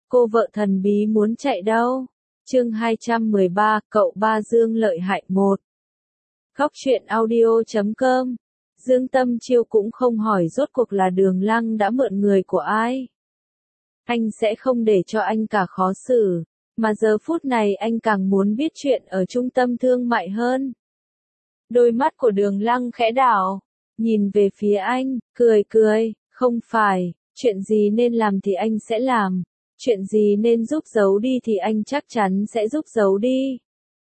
Cô vợ thần bí muốn chạy đâu? Chương 213, cậu ba Dương lợi hại 1. Góc truyện audio.com. Dương Tâm Chiêu cũng không hỏi rốt cuộc là Đường Lăng đã mượn người của ai. Anh sẽ không để cho anh cả khó xử, mà giờ phút này anh càng muốn biết chuyện ở trung tâm thương mại hơn. Đôi mắt của Đường Lăng khẽ đảo, nhìn về phía anh, cười, không phải, chuyện gì nên làm thì anh sẽ làm. Chuyện gì nên giúp giấu đi thì anh chắc chắn sẽ giúp giấu đi.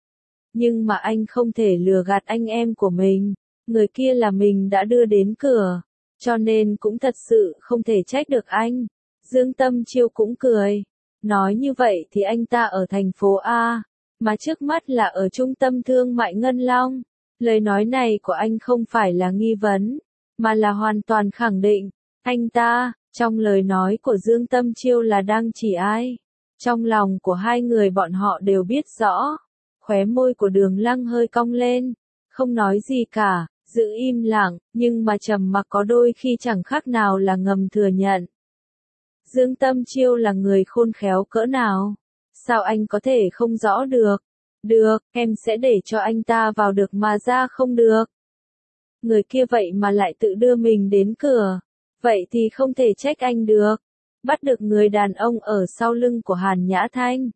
Nhưng mà anh không thể lừa gạt anh em của mình, người kia là mình đã đưa đến cửa, cho nên cũng thật sự không thể trách được anh. Dương Tâm Chiêu cũng cười, nói như vậy thì anh ta ở thành phố A, mà trước mắt là ở trung tâm thương mại Ngân Long. Lời nói này của anh không phải là nghi vấn, mà là hoàn toàn khẳng định. Anh ta, trong lời nói của Dương Tâm Chiêu là đang chỉ ai? Trong lòng của hai người bọn họ đều biết rõ. Khóe môi của Đường Lăng hơi cong lên, không nói gì cả, giữ im lặng, nhưng mà trầm mặc có đôi khi chẳng khác nào là ngầm thừa nhận. Dương Tâm Chiêu là người khôn khéo cỡ nào? Sao anh có thể không rõ được? Được, em sẽ để cho anh ta vào được mà ra không được. Người kia vậy mà lại tự đưa mình đến cửa. Vậy thì không thể trách anh được. Bắt được người đàn ông ở sau lưng của Hàn Nhã Thanh.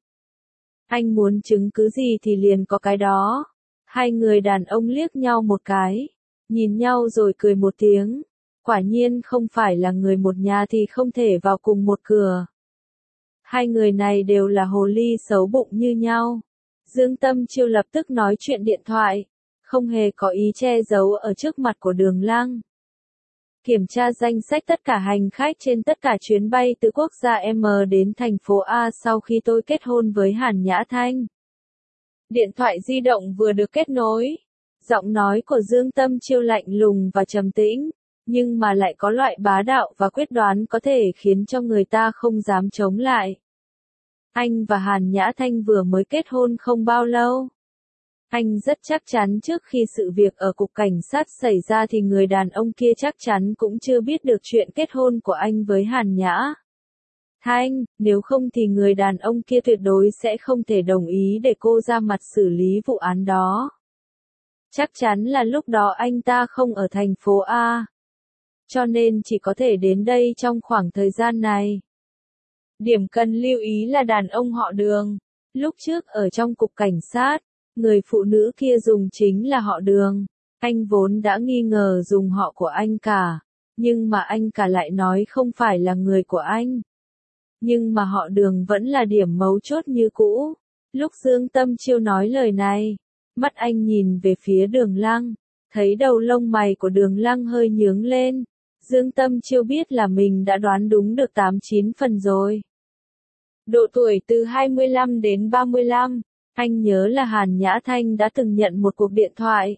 Anh muốn chứng cứ gì thì liền có cái đó. Hai người đàn ông liếc nhau một cái, nhìn nhau rồi cười một tiếng. Quả nhiên không phải là người một nhà thì không thể vào cùng một cửa. Hai người này đều là hồ ly xấu bụng như nhau. Dương Tâm Chiêu lập tức nói chuyện điện thoại, không hề có ý che giấu ở trước mặt của Đường Lăng. Kiểm tra danh sách tất cả hành khách trên tất cả chuyến bay từ quốc gia M đến thành phố A sau khi tôi kết hôn với Hàn Nhã Thanh. Điện thoại di động vừa được kết nối. Giọng nói của Dương Tâm Chiêu lạnh lùng và trầm tĩnh, nhưng mà lại có loại bá đạo và quyết đoán có thể khiến cho người ta không dám chống lại. Anh và Hàn Nhã Thanh vừa mới kết hôn không bao lâu. Anh rất chắc chắn trước khi sự việc ở cục cảnh sát xảy ra thì người đàn ông kia chắc chắn cũng chưa biết được chuyện kết hôn của anh với Hàn Nhã Thanh, nếu không thì người đàn ông kia tuyệt đối sẽ không thể đồng ý để cô ra mặt xử lý vụ án đó. Chắc chắn là lúc đó anh ta không ở thành phố A. Cho nên chỉ có thể đến đây trong khoảng thời gian này. Điểm cần lưu ý là đàn ông họ Đường. Lúc trước ở trong cục cảnh sát, người phụ nữ kia dùng chính là họ Đường. Anh vốn đã nghi ngờ dùng họ của anh cả, nhưng mà anh cả lại nói không phải là người của anh. Nhưng mà họ Đường vẫn là điểm mấu chốt như cũ. Lúc Dương Tâm Chiêu nói lời này, mắt anh nhìn về phía Đường Lăng, thấy đầu lông mày của Đường Lăng hơi nhướng lên. Dương Tâm Chiêu biết là mình đã đoán đúng được 8-9 phần rồi. Độ tuổi từ 25 đến 35, anh nhớ là Hàn Nhã Thanh đã từng nhận một cuộc điện thoại.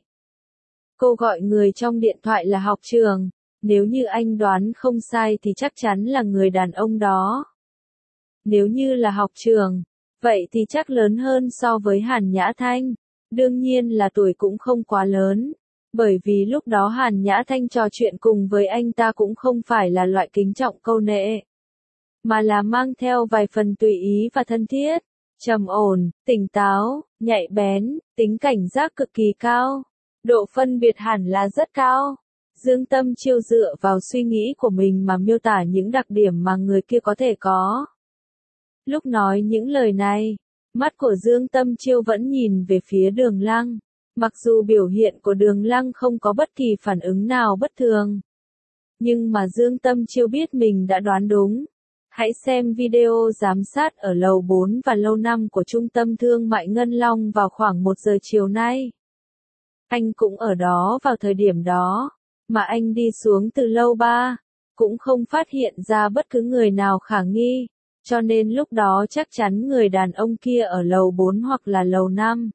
Cô gọi người trong điện thoại là học trường, nếu như anh đoán không sai thì chắc chắn là người đàn ông đó. Nếu như là học trường, vậy thì chắc lớn hơn so với Hàn Nhã Thanh, đương nhiên là tuổi cũng không quá lớn. Bởi vì lúc đó Hàn Nhã Thanh trò chuyện cùng với anh ta cũng không phải là loại kính trọng câu nệ, mà là mang theo vài phần tùy ý và thân thiết, trầm ổn, tỉnh táo, nhạy bén, tính cảnh giác cực kỳ cao, độ phân biệt hẳn là rất cao. Dương Tâm Chiêu dựa vào suy nghĩ của mình mà miêu tả những đặc điểm mà người kia có thể có. Lúc nói những lời này, mắt của Dương Tâm Chiêu vẫn nhìn về phía Đường Lăng. Mặc dù biểu hiện của Đường Lăng không có bất kỳ phản ứng nào bất thường, nhưng mà Dương Tâm Chiêu biết mình đã đoán đúng. Hãy xem video giám sát ở lầu 4 và lầu 5 của trung tâm thương mại Ngân Long vào khoảng 1 giờ chiều nay. Anh cũng ở đó vào thời điểm đó, mà anh đi xuống từ lầu 3, cũng không phát hiện ra bất cứ người nào khả nghi, cho nên lúc đó chắc chắn người đàn ông kia ở lầu 4 hoặc là lầu 5.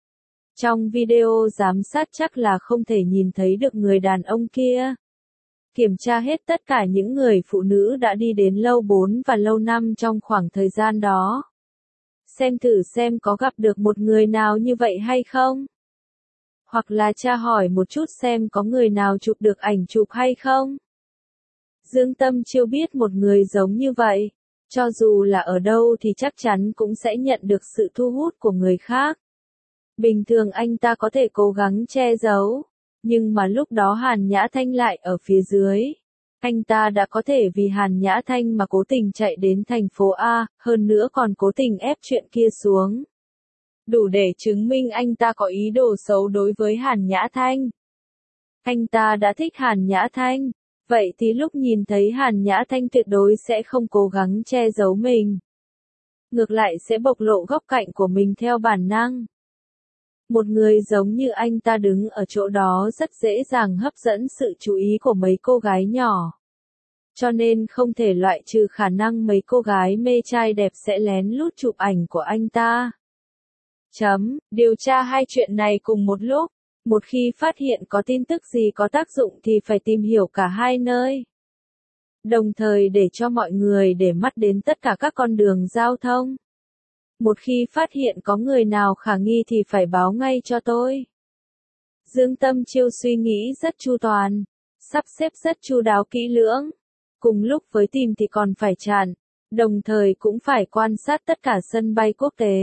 Trong video giám sát chắc là không thể nhìn thấy được người đàn ông kia. Kiểm tra hết tất cả những người phụ nữ đã đi đến lầu 4 và lầu 5 trong khoảng thời gian đó. Xem thử xem có gặp được một người nào như vậy hay không. Hoặc là tra hỏi một chút xem có người nào chụp được ảnh chụp hay không. Dương Tâm Chiêu biết một người giống như vậy. Cho dù là ở đâu thì chắc chắn cũng sẽ nhận được sự thu hút của người khác. Bình thường anh ta có thể cố gắng che giấu, nhưng mà lúc đó Hàn Nhã Thanh lại ở phía dưới. Anh ta đã có thể vì Hàn Nhã Thanh mà cố tình chạy đến thành phố A, hơn nữa còn cố tình ép chuyện kia xuống. Đủ để chứng minh anh ta có ý đồ xấu đối với Hàn Nhã Thanh. Anh ta đã thích Hàn Nhã Thanh, vậy thì lúc nhìn thấy Hàn Nhã Thanh tuyệt đối sẽ không cố gắng che giấu mình. Ngược lại sẽ bộc lộ góc cạnh của mình theo bản năng. Một người giống như anh ta đứng ở chỗ đó rất dễ dàng hấp dẫn sự chú ý của mấy cô gái nhỏ. Cho nên không thể loại trừ khả năng mấy cô gái mê trai đẹp sẽ lén lút chụp ảnh của anh ta. Điều tra hai chuyện này cùng một lúc. Một khi phát hiện có tin tức gì có tác dụng thì phải tìm hiểu cả hai nơi. Đồng thời để cho mọi người để mắt đến tất cả các con đường giao thông. Một khi phát hiện có người nào khả nghi thì phải báo ngay cho tôi. Dương Tâm Chiêu suy nghĩ rất chu toàn, sắp xếp rất chu đáo kỹ lưỡng. Cùng lúc với tìm thì còn phải chặn, đồng thời cũng phải quan sát tất cả sân bay quốc tế.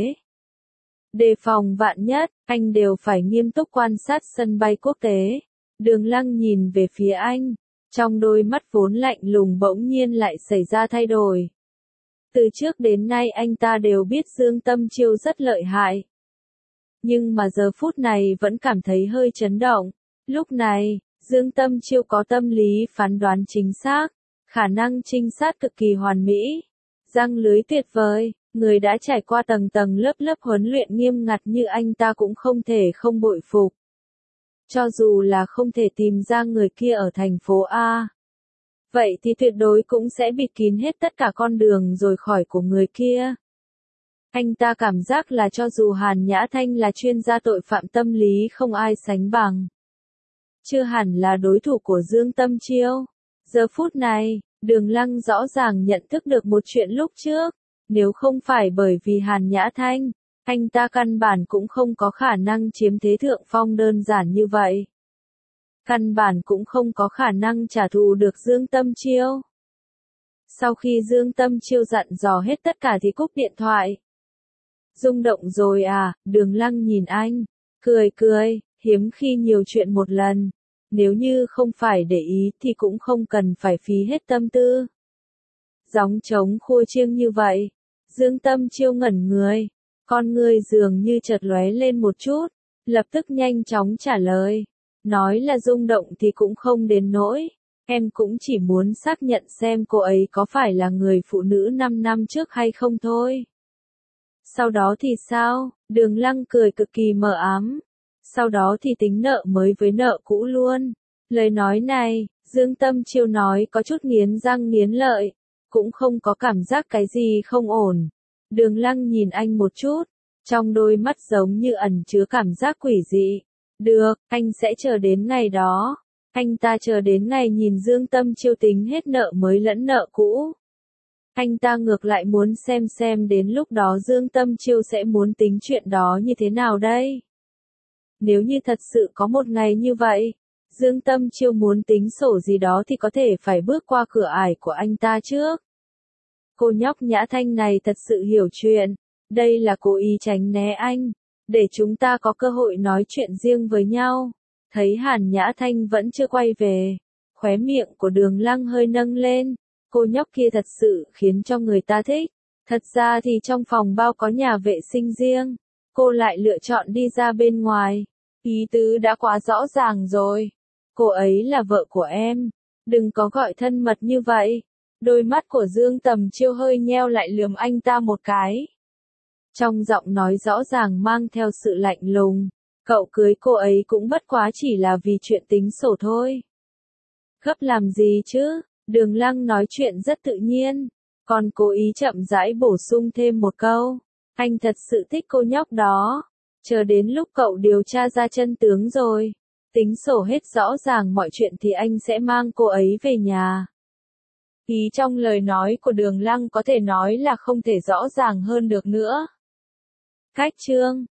Đề phòng vạn nhất, anh đều phải nghiêm túc quan sát sân bay quốc tế. Đường Lăng nhìn về phía anh, trong đôi mắt vốn lạnh lùng bỗng nhiên lại xảy ra thay đổi. Từ trước đến nay anh ta đều biết Dương Tâm Chiêu rất lợi hại. Nhưng mà giờ phút này vẫn cảm thấy hơi chấn động. Lúc này, Dương Tâm Chiêu có tâm lý phán đoán chính xác, khả năng trinh sát cực kỳ hoàn mỹ, răng lưới tuyệt vời. Người đã trải qua tầng tầng lớp lớp huấn luyện nghiêm ngặt như anh ta cũng không thể không bội phục. Cho dù là không thể tìm ra người kia ở thành phố A, vậy thì tuyệt đối cũng sẽ bịt kín hết tất cả con đường rồi khỏi của người kia. Anh ta cảm giác là cho dù Hàn Nhã Thanh là chuyên gia tội phạm tâm lý không ai sánh bằng. Chưa hẳn là đối thủ của Dương Tâm Chiêu. Giờ phút này, Đường Lăng rõ ràng nhận thức được một chuyện lúc trước. Nếu không phải bởi vì Hàn Nhã Thanh, anh ta căn bản cũng không có khả năng chiếm thế thượng phong đơn giản như vậy. Căn bản cũng không có khả năng trả thù được Dương Tâm Chiêu. Sau khi Dương Tâm Chiêu dặn dò hết tất cả thì cúp điện thoại. Rung động rồi à, Đường Lăng nhìn anh, cười, hiếm khi nhiều chuyện một lần. Nếu như không phải để ý thì cũng không cần phải phí hết tâm tư. Gióng trống khua chiêng như vậy. Dương Tâm Chiêu ngẩn người, con người dường như chợt lóe lên một chút, lập tức nhanh chóng trả lời. Nói là rung động thì cũng không đến nỗi, em cũng chỉ muốn xác nhận xem cô ấy có phải là người phụ nữ 5 năm trước hay không thôi. Sau đó thì sao? Đường Lăng cười cực kỳ mờ ám. Sau đó thì tính nợ mới với nợ cũ luôn. Lời nói này, Dương Tâm Chiêu nói có chút nghiến răng nghiến lợi. Cũng không có cảm giác cái gì không ổn. Đường Lăng nhìn anh một chút, trong đôi mắt giống như ẩn chứa cảm giác quỷ dị. Được, anh sẽ chờ đến ngày đó. Anh ta chờ đến ngày nhìn Dương Tâm Chiêu tính hết nợ mới lẫn nợ cũ. Anh ta ngược lại muốn xem đến lúc đó Dương Tâm Chiêu sẽ muốn tính chuyện đó như thế nào đây. Nếu như thật sự có một ngày như vậy, Dương Tâm Chiêu muốn tính sổ gì đó thì có thể phải bước qua cửa ải của anh ta trước. Cô nhóc Nhã Thanh này thật sự hiểu chuyện, đây là cố ý tránh né anh, để chúng ta có cơ hội nói chuyện riêng với nhau. Thấy Hàn Nhã Thanh vẫn chưa quay về, khóe miệng của Đường Lăng hơi nâng lên, cô nhóc kia thật sự khiến cho người ta thích. Thật ra thì trong phòng bao có nhà vệ sinh riêng, cô lại lựa chọn đi ra bên ngoài, ý tứ đã quá rõ ràng rồi. Cô ấy là vợ của em, đừng có gọi thân mật như vậy. Đôi mắt của Dương Tầm Chiêu hơi nheo lại lườm anh ta một cái. Trong giọng nói rõ ràng mang theo sự lạnh lùng, cậu cưới cô ấy cũng bất quá chỉ là vì chuyện tính sổ thôi. Gấp làm gì chứ? Đường Lăng nói chuyện rất tự nhiên, còn cố ý chậm rãi bổ sung thêm một câu. Anh thật sự thích cô nhóc đó. Chờ đến lúc cậu điều tra ra chân tướng rồi, tính sổ hết rõ ràng mọi chuyện thì anh sẽ mang cô ấy về nhà. Ý trong lời nói của Đường Lăng có thể nói là không thể rõ ràng hơn được nữa. Cách chương